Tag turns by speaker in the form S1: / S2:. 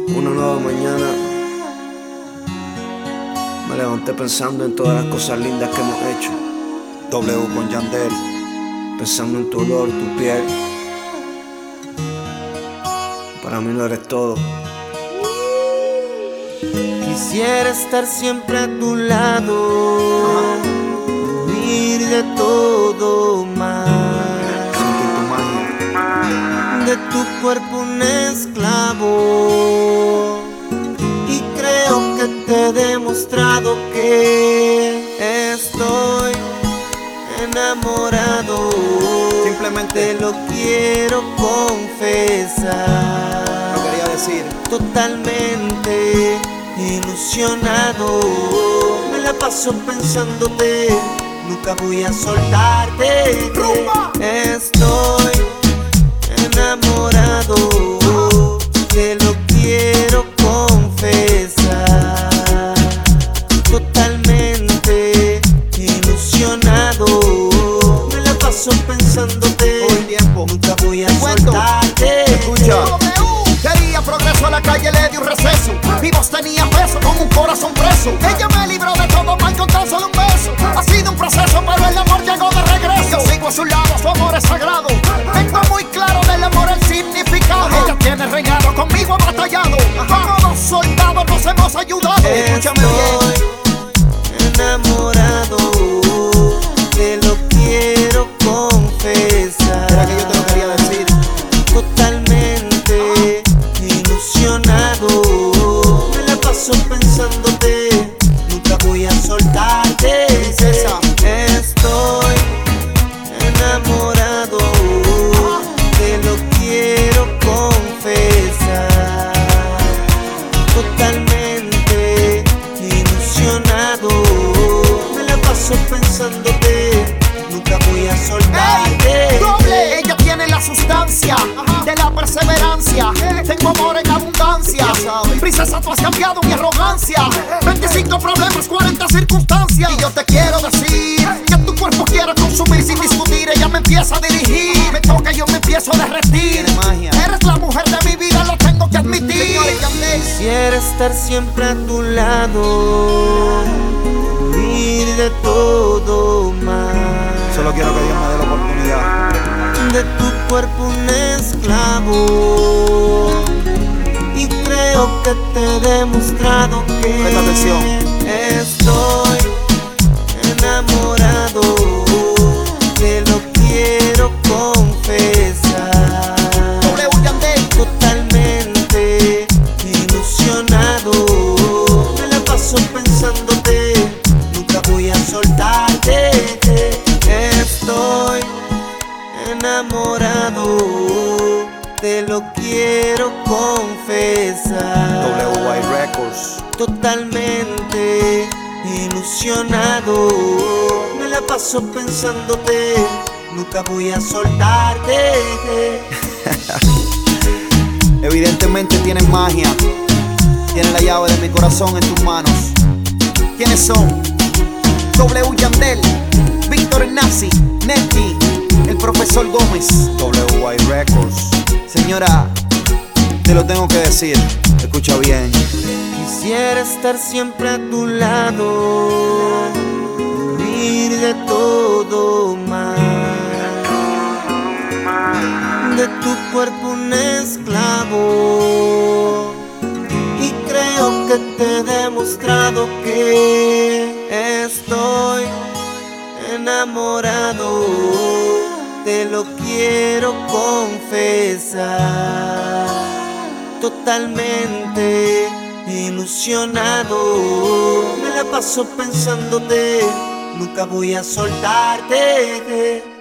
S1: Una nueva mañana me levanté pensando en todas las cosas lindas que hemos hecho.
S2: W con Yandel.
S1: Pensando en tu olor, tu piel. Para mí no eres todo.
S3: Quisiera estar siempre a tu lado, huir de todo mal,
S2: Sentir tu magia.
S3: de tu cuerpo un esclavo. Y creo que te he demostrado que estoy enamorado.
S2: Simplemente
S3: te lo quiero confesar.
S2: lo quería decir.
S3: Totalmente ilusionado, me la paso pensándote, nunca voy a soltarte. Estoy enamorado, te lo quiero confesar. Totalmente ilusionado, me la paso pensándote,
S2: Todo el tiempo.
S3: nunca voy a
S2: Cuento.
S3: soltarte.
S2: Escucha.
S4: Quería progreso, a la calle le di un receso. Mi voz tenía peso, con un corazón preso. Ella me libró de todo mal con tan solo un beso. Ha sido un proceso, pero el amor llegó de regreso. Yo sigo a su lado, su amor es sagrado. Tengo muy claro del amor el significado. Ella tiene reinado, conmigo ha batallado. Como dos soldados nos hemos ayudado. Escúchame bien.
S3: Estoy enamorado, te lo quiero confesar.
S2: Era que yo te lo quería decir.
S3: Totalmente ilusionado, me la paso pensándote, nunca voy a soltarte.
S2: Princesa.
S3: Estoy enamorado, te lo quiero confesar. Totalmente ilusionado, me la paso pensándote, nunca voy a soltarte.
S4: Doble, ella tiene la sustancia de la perseverancia. Tengo amor en abundancia. Princesa, tú has cambiado mi arrogancia. 25 problemas, 40 circunstancias. Y yo te quiero decir que tu cuerpo quiero consumir sin discutir. Ella me empieza a dirigir, me toca y yo me empiezo a derretir.
S2: Tiene magia.
S4: Eres la mujer de mi vida, lo tengo que admitir. Señores, Yandel.
S3: Quisiera estar siempre a tu lado, huir de todo mal,
S2: Solo quiero que Dios me dé la oportunidad.
S3: de tu cuerpo un esclavo. Y creo que te he demostrado que
S2: Presta atención.
S3: estoy enamorado, te lo quiero confesar.
S4: W Yandel.
S3: Totalmente ilusionado, me la paso pensándote, nunca voy a soltarte. Estoy enamorado, te lo quiero confesar.
S2: WY Records.
S3: Totalmente ilusionado, me la paso pensándote, nunca voy a soltarte.
S2: Evidentemente tienes magia. Tienes la llave de mi corazón en tus manos. ¿Quiénes son? W Yandel, Víctor Nazi, Neti, el profesor Gómez. WY Records. Señora, te lo tengo que decir. Escucha bien.
S3: Quisiera estar siempre a tu lado, huir de todo mal, de tu cuerpo un esclavo. Y creo que te he demostrado que estoy enamorado, te lo quiero confesar. Totalmente ilusionado, me la paso pensándote, nunca voy a soltarte.